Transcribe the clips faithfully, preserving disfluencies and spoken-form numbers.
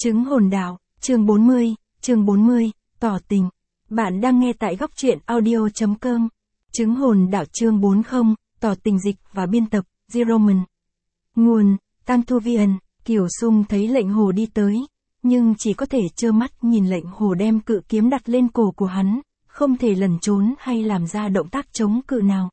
Chứng hồn đạo, chương bốn mươi, chương bốn mươi, tỏ tình. Bạn đang nghe tại góc truyện audio.com. Chứng hồn đạo chương bốn mươi, tỏ tình dịch và biên tập, Zeroman. Nguồn, Tantuvian. Kiều Sung thấy lệnh hồ đi tới, nhưng chỉ có thể trơ mắt nhìn lệnh hồ đem cự kiếm đặt lên cổ của hắn, không thể lẩn trốn hay làm ra động tác chống cự nào.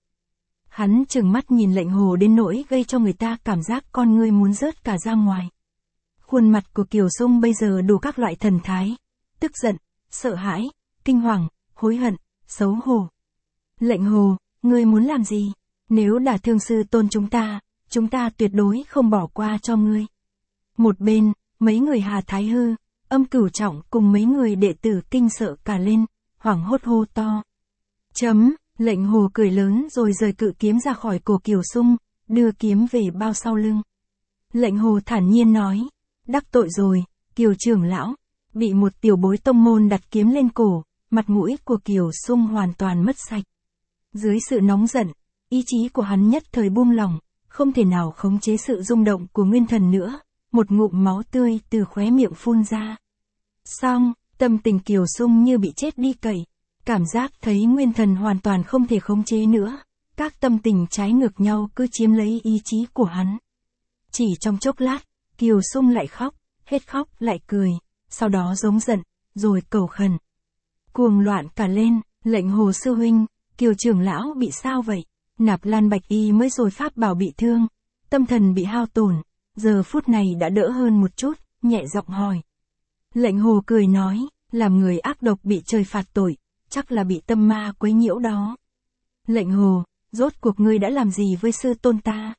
Hắn trừng mắt nhìn lệnh hồ đến nỗi gây cho người ta cảm giác con ngươi muốn rớt cả ra ngoài. Khuôn mặt của Kiều Sung bây giờ đủ các loại thần thái, tức giận, sợ hãi, kinh hoàng, hối hận, xấu hổ. Lệnh hồ, ngươi muốn làm gì? Nếu đả thương sư tôn chúng ta, chúng ta tuyệt đối không bỏ qua cho ngươi. Một bên, mấy người Hà Thái Hư, Âm Cửu Trọng cùng mấy người đệ tử kinh sợ cả lên, hoảng hốt hô to. Chấm, lệnh hồ cười lớn rồi rời cự kiếm ra khỏi cổ Kiều Sung, đưa kiếm về bao sau lưng. Lệnh hồ thản nhiên nói, đắc tội rồi, Kiều trưởng lão, bị một tiểu bối tông môn đặt kiếm lên cổ, mặt mũi của Kiều Sung hoàn toàn mất sạch. Dưới sự nóng giận, ý chí của hắn nhất thời buông lỏng, không thể nào khống chế sự rung động của nguyên thần nữa, một ngụm máu tươi từ khóe miệng phun ra. Xong, tâm tình Kiều Sung như bị chết đi cậy, cảm giác thấy nguyên thần hoàn toàn không thể khống chế nữa, các tâm tình trái ngược nhau cứ chiếm lấy ý chí của hắn. Chỉ trong chốc lát, Kiều Sung lại khóc, hết khóc lại cười, sau đó giống giận, rồi cầu khẩn. Cuồng loạn cả lên, lệnh hồ sư huynh, Kiều trưởng lão bị sao vậy? Nạp Lan Bạch Y mới rồi pháp bảo bị thương, tâm thần bị hao tổn, giờ phút này đã đỡ hơn một chút, nhẹ giọng hỏi. Lệnh hồ cười nói, làm người ác độc bị trời phạt tội, chắc là bị tâm ma quấy nhiễu đó. Lệnh hồ, rốt cuộc ngươi đã làm gì với sư tôn ta?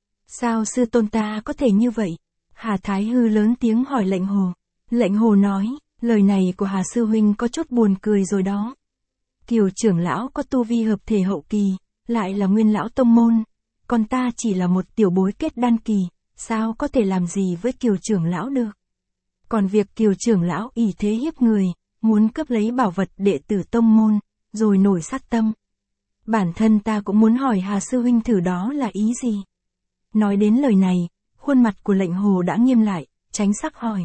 Sao sư tôn ta có thể như vậy? Hà Thái Hư lớn tiếng hỏi lệnh hồ. Lệnh hồ nói, lời này của Hà sư huynh có chút buồn cười rồi đó. Kiều trưởng lão có tu vi hợp thể hậu kỳ, lại là nguyên lão tông môn, còn ta chỉ là một tiểu bối kết đan kỳ, sao có thể làm gì với Kiều trưởng lão được? Còn việc Kiều trưởng lão ỷ thế hiếp người, muốn cướp lấy bảo vật đệ tử tông môn, rồi nổi sát tâm. Bản thân ta cũng muốn hỏi Hà sư huynh thử đó là ý gì? Nói đến lời này, khuôn mặt của lệnh hồ đã nghiêm lại, tránh sắc hỏi.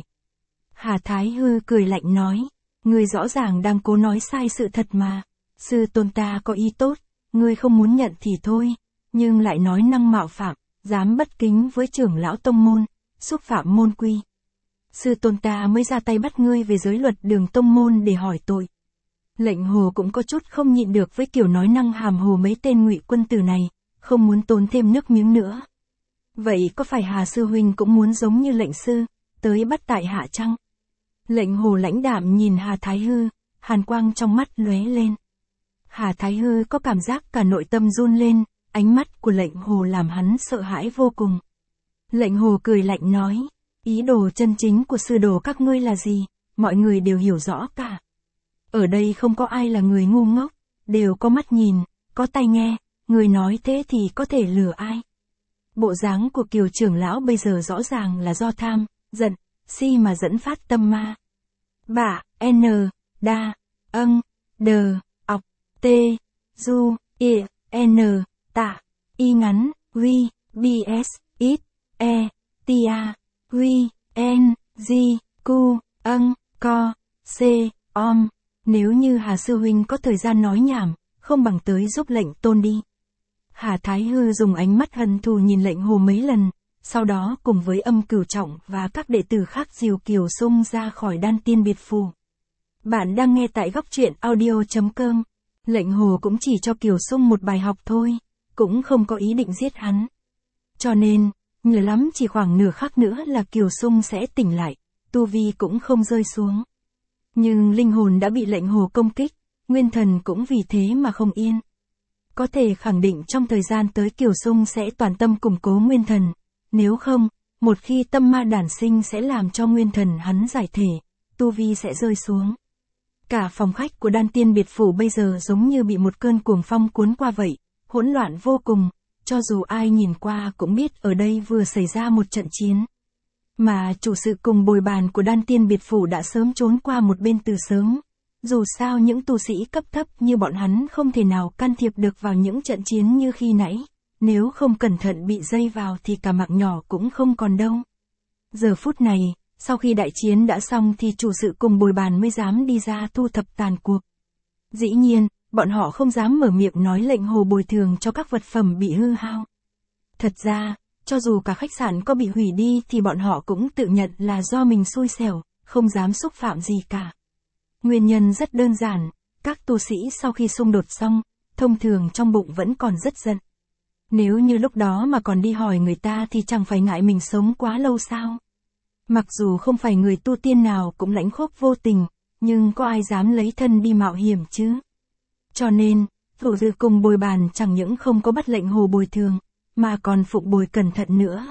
Hà Thái Hư cười lạnh nói, ngươi rõ ràng đang cố nói sai sự thật mà, sư tôn ta có ý tốt, ngươi không muốn nhận thì thôi, nhưng lại nói năng mạo phạm, dám bất kính với trưởng lão tông môn, xúc phạm môn quy. Sư tôn ta mới ra tay bắt ngươi về giới luật đường tông môn để hỏi tội. Lệnh hồ cũng có chút không nhịn được với kiểu nói năng hàm hồ mấy tên ngụy quân tử này, không muốn tốn thêm nước miếng nữa. Vậy có phải Hà sư huynh cũng muốn giống như lệnh sư, tới bắt tại hạ chăng? Lệnh hồ lãnh đạm nhìn Hà Thái Hư, hàn quang trong mắt lóe lên. Hà Thái Hư có cảm giác cả nội tâm run lên, ánh mắt của lệnh hồ làm hắn sợ hãi vô cùng. Lệnh hồ cười lạnh nói, ý đồ chân chính của sư đồ các ngươi là gì, mọi người đều hiểu rõ cả. Ở đây không có ai là người ngu ngốc, đều có mắt nhìn, có tai nghe, người nói thế thì có thể lừa ai. Bộ dáng của Kiều trưởng lão bây giờ rõ ràng là do tham, giận, si mà dẫn phát tâm ma. Bạ, N, Đa, Âng, Đờ, Ọc, T, Du, I, N, Tạ, Y ngắn, Huy, B S, Ít, E, Tia, Huy, N, G, Q, Âng, Co, C, Om. Nếu như Hà sư huynh có thời gian nói nhảm, không bằng tới giúp lệnh tôn đi. Hà Thái Hư dùng ánh mắt hận thù nhìn lệnh hồ mấy lần, sau đó cùng với Âm Cửu Trọng và các đệ tử khác dìu Kiều Sung ra khỏi đan tiên biệt phủ. Bạn đang nghe tại góc truyện audio.com. Lệnh hồ cũng chỉ cho Kiều Sung một bài học thôi, cũng không có ý định giết hắn. Cho nên, nhiều lắm chỉ khoảng nửa khắc nữa là Kiều Sung sẽ tỉnh lại, tu vi cũng không rơi xuống. Nhưng linh hồn đã bị lệnh hồ công kích, nguyên thần cũng vì thế mà không yên. Có thể khẳng định trong thời gian tới Kiều Sung sẽ toàn tâm củng cố nguyên thần, nếu không, một khi tâm ma đản sinh sẽ làm cho nguyên thần hắn giải thể, tu vi sẽ rơi xuống. Cả phòng khách của đan tiên biệt phủ bây giờ giống như bị một cơn cuồng phong cuốn qua vậy, hỗn loạn vô cùng, cho dù ai nhìn qua cũng biết ở đây vừa xảy ra một trận chiến. Mà chủ sự cùng bồi bàn của đan tiên biệt phủ đã sớm trốn qua một bên từ sớm. Dù sao những tu sĩ cấp thấp như bọn hắn không thể nào can thiệp được vào những trận chiến như khi nãy, nếu không cẩn thận bị dây vào thì cả mạng nhỏ cũng không còn đâu. Giờ phút này, sau khi đại chiến đã xong thì chủ sự cùng bồi bàn mới dám đi ra thu thập tàn cuộc. Dĩ nhiên, bọn họ không dám mở miệng nói lệnh hồ bồi thường cho các vật phẩm bị hư hao. Thật ra, cho dù cả khách sạn có bị hủy đi thì bọn họ cũng tự nhận là do mình xui xẻo, không dám xúc phạm gì cả. Nguyên nhân rất đơn giản, các tu sĩ sau khi xung đột xong, thông thường trong bụng vẫn còn rất giận. Nếu như lúc đó mà còn đi hỏi người ta thì chẳng phải ngại mình sống quá lâu sao? Mặc dù không phải người tu tiên nào cũng lãnh khốc vô tình, nhưng có ai dám lấy thân đi mạo hiểm chứ? Cho nên, thủ dự cùng bồi bàn chẳng những không có bắt lệnh hồ bồi thường, mà còn phục bồi cẩn thận nữa.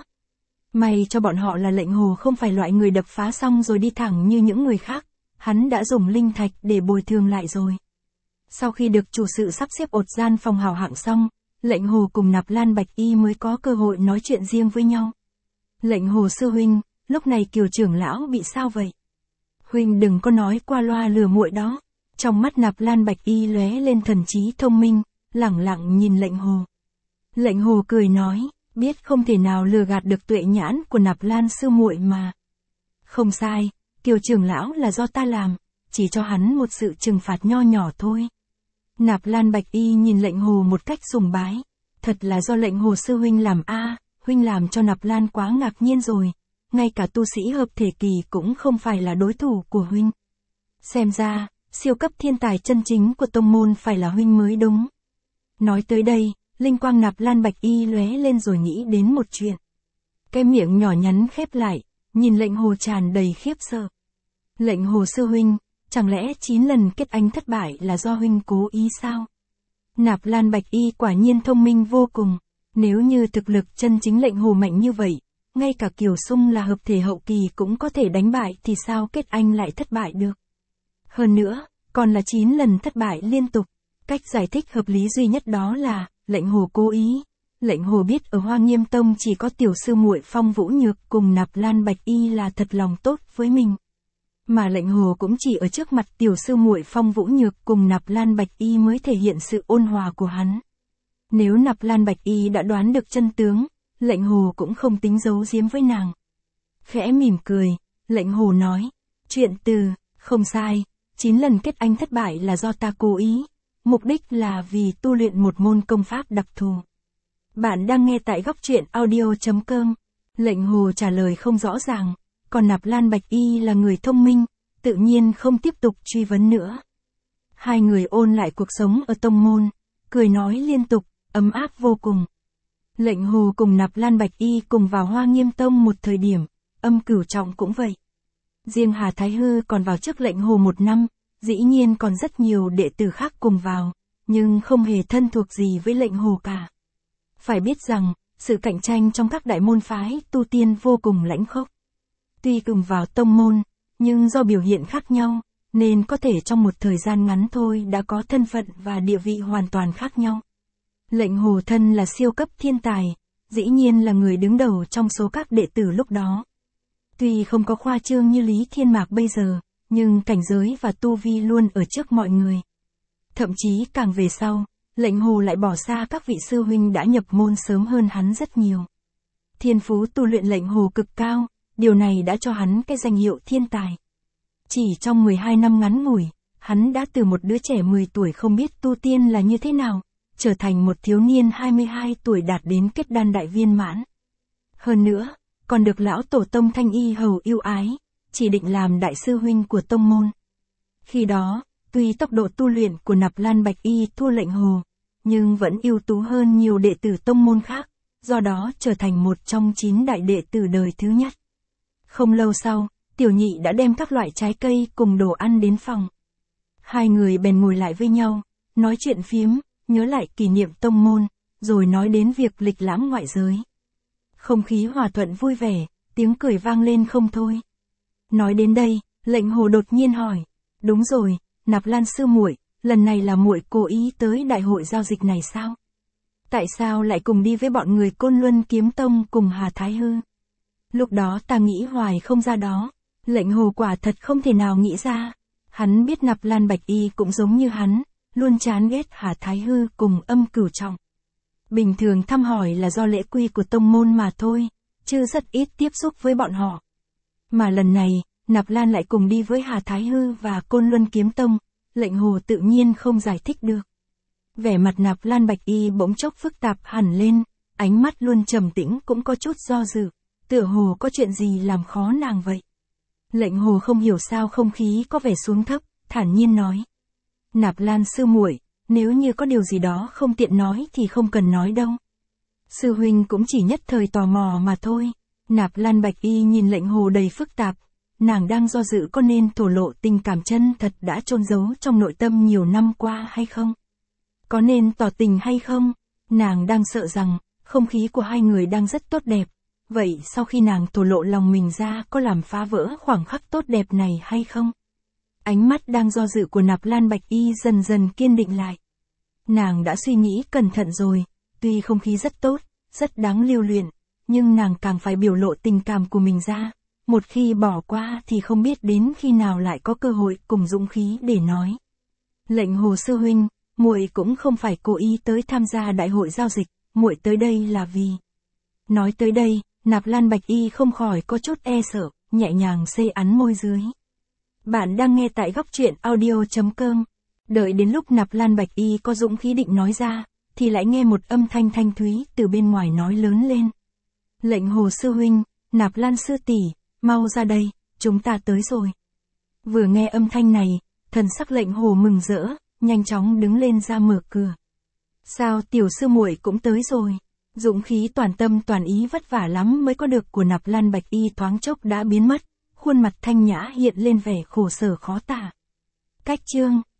May cho bọn họ là lệnh hồ không phải loại người đập phá xong rồi đi thẳng như những người khác, hắn đã dùng linh thạch để bồi thường lại rồi. Sau khi được chủ sự sắp xếp ột gian phòng hào hạng xong, lệnh hồ cùng Nạp Lan Bạch Y mới có cơ hội nói chuyện riêng với nhau. Lệnh hồ sư huynh, lúc này Kiều trưởng lão bị sao vậy? Huynh đừng có nói qua loa lừa muội đó. Trong mắt Nạp Lan Bạch Y lóe lên thần trí thông minh, lẳng lặng nhìn lệnh hồ. Lệnh hồ cười nói, biết không thể nào lừa gạt được tuệ nhãn của Nạp Lan sư muội mà. Không sai, Kiều trưởng lão là do ta làm, chỉ cho hắn một sự trừng phạt nho nhỏ thôi. Nạp Lan Bạch Y nhìn lệnh hồ một cách sùng bái. Thật là do lệnh hồ sư huynh làm a, huynh làm cho Nạp Lan quá ngạc nhiên rồi. Ngay cả tu sĩ hợp thể kỳ cũng không phải là đối thủ của huynh. Xem ra, siêu cấp thiên tài chân chính của tông môn phải là huynh mới đúng. Nói tới đây, linh quang Nạp Lan Bạch Y lóe lên rồi nghĩ đến một chuyện. Cái miệng nhỏ nhắn khép lại, nhìn lệnh hồ tràn đầy khiếp sợ. Lệnh hồ sư huynh, chẳng lẽ chín lần kết anh thất bại là do huynh cố ý sao? Nạp Lan Bạch Y quả nhiên thông minh vô cùng. Nếu như thực lực chân chính lệnh hồ mạnh như vậy, ngay cả Kiều Sung là hợp thể hậu kỳ cũng có thể đánh bại thì sao kết anh lại thất bại được? Hơn nữa, còn là chín lần thất bại liên tục. Cách giải thích hợp lý duy nhất đó là, lệnh hồ cố ý. Lệnh hồ biết ở Hoa Nghiêm Tông chỉ có tiểu sư muội Phong Vũ Nhược cùng Nạp Lan Bạch Y là thật lòng tốt với mình. Mà lệnh hồ cũng chỉ ở trước mặt tiểu sư muội Phong Vũ Nhược cùng Nạp Lan Bạch Y mới thể hiện sự ôn hòa của hắn. Nếu Nạp Lan Bạch Y đã đoán được chân tướng, lệnh hồ cũng không tính giấu giếm với nàng. Khẽ mỉm cười, lệnh hồ nói, chuyện từ, không sai, chín lần kết anh thất bại là do ta cố ý, mục đích là vì tu luyện một môn công pháp đặc thù. Bạn đang nghe tại góc truyện audio chấm com. Lệnh hồ trả lời không rõ ràng, còn Nạp Lan Bạch Y là người thông minh, tự nhiên không tiếp tục truy vấn nữa. Hai người ôn lại cuộc sống ở tông môn, cười nói liên tục, ấm áp vô cùng. Lệnh hồ cùng Nạp Lan Bạch Y cùng vào Hoa Nghiêm Tông một thời điểm, Âm Cửu Trọng cũng vậy. Riêng Hà Thái Hư còn vào trước lệnh hồ một năm, dĩ nhiên còn rất nhiều đệ tử khác cùng vào, nhưng không hề thân thuộc gì với lệnh hồ cả. Phải biết rằng, sự cạnh tranh trong các đại môn phái tu tiên vô cùng lãnh khốc. Tuy cùng vào tông môn, nhưng do biểu hiện khác nhau, nên có thể trong một thời gian ngắn thôi đã có thân phận và địa vị hoàn toàn khác nhau. Lệnh hồ thân là siêu cấp thiên tài, dĩ nhiên là người đứng đầu trong số các đệ tử lúc đó. Tuy không có khoa trương như Lý Thiên Mạc bây giờ, nhưng cảnh giới và tu vi luôn ở trước mọi người. Thậm chí càng về sau, lệnh hồ lại bỏ xa các vị sư huynh đã nhập môn sớm hơn hắn rất nhiều. Thiên phú tu luyện lệnh hồ cực cao, điều này đã cho hắn cái danh hiệu thiên tài. Chỉ trong mười hai năm ngắn ngủi, hắn đã từ một đứa trẻ mười tuổi không biết tu tiên là như thế nào, trở thành một thiếu niên hai mươi hai tuổi đạt đến kết đan đại viên mãn. Hơn nữa, còn được lão tổ tông Thanh Y hầu yêu ái, chỉ định làm đại sư huynh của tông môn. Khi đó, tuy tốc độ tu luyện của Nạp Lan Bạch Y thua lệnh hồ, nhưng vẫn ưu tú hơn nhiều đệ tử tông môn khác, do đó trở thành một trong chín đại đệ tử đời thứ nhất. Không lâu sau, tiểu nhị đã đem các loại trái cây cùng đồ ăn đến phòng. Hai người bèn ngồi lại với nhau, nói chuyện phiếm, nhớ lại kỷ niệm tông môn, rồi nói đến việc lịch lãm ngoại giới. Không khí hòa thuận vui vẻ, tiếng cười vang lên không thôi. Nói đến đây, lệnh hồ đột nhiên hỏi, đúng rồi, Nạp Lan sư muội, lần này là muội cố ý tới đại hội giao dịch này sao? Tại sao lại cùng đi với bọn người Côn Luân Kiếm Tông cùng Hà Thái Hư? Lúc đó ta nghĩ hoài không ra đó, lệnh hồ quả thật không thể nào nghĩ ra. Hắn biết Nạp Lan Bạch Y cũng giống như hắn, luôn chán ghét Hà Thái Hư cùng Âm Cửu Trọng. Bình thường thăm hỏi là do lễ quy của tông môn mà thôi, chứ rất ít tiếp xúc với bọn họ. Mà lần này, Nạp Lan lại cùng đi với Hà Thái Hư và Côn Luân Kiếm Tông, Lệnh Hồ tự nhiên không giải thích được. Vẻ mặt Nạp Lan Bạch Y bỗng chốc phức tạp hẳn lên, ánh mắt luôn trầm tĩnh cũng có chút do dự, tựa hồ có chuyện gì làm khó nàng vậy. Lệnh Hồ không hiểu sao không khí có vẻ xuống thấp, thản nhiên nói. Nạp Lan sư muội, nếu như có điều gì đó không tiện nói thì không cần nói đâu. Sư huynh cũng chỉ nhất thời tò mò mà thôi. Nạp Lan Bạch Y nhìn Lệnh Hồ đầy phức tạp, nàng đang do dự có nên thổ lộ tình cảm chân thật đã chôn giấu trong nội tâm nhiều năm qua hay không? Có nên tỏ tình hay không? Nàng đang sợ rằng, không khí của hai người đang rất tốt đẹp. Vậy sau khi nàng thổ lộ lòng mình ra có làm phá vỡ khoảng khắc tốt đẹp này hay không? Ánh mắt đang do dự của Nạp Lan Bạch Y dần dần kiên định lại. Nàng đã suy nghĩ cẩn thận rồi, tuy không khí rất tốt, rất đáng lưu luyện, nhưng nàng càng phải biểu lộ tình cảm của mình ra. Một khi bỏ qua thì không biết đến khi nào lại có cơ hội cùng dũng khí để nói. Lệnh Hồ sư huynh, muội cũng không phải cố ý tới tham gia đại hội giao dịch, muội tới đây là vì. Nói tới đây, Nạp Lan Bạch Y không khỏi có chút e sợ, nhẹ nhàng xê ắn môi dưới. Bạn đang nghe tại góc truyện audio chấm com. Đợi đến lúc Nạp Lan Bạch Y có dũng khí định nói ra, thì lại nghe một âm thanh thanh thúy từ bên ngoài nói lớn lên. Lệnh Hồ sư huynh, Nạp Lan sư tỷ, mau ra đây, chúng ta tới rồi. Vừa nghe âm thanh này, thần sắc Lệnh Hồ mừng rỡ, nhanh chóng đứng lên ra mở cửa. Sao tiểu sư muội cũng tới rồi? Dũng khí toàn tâm toàn ý vất vả lắm mới có được của Nạp Lan Bạch Y thoáng chốc đã biến mất, khuôn mặt thanh nhã hiện lên vẻ khổ sở khó tả. Cách chương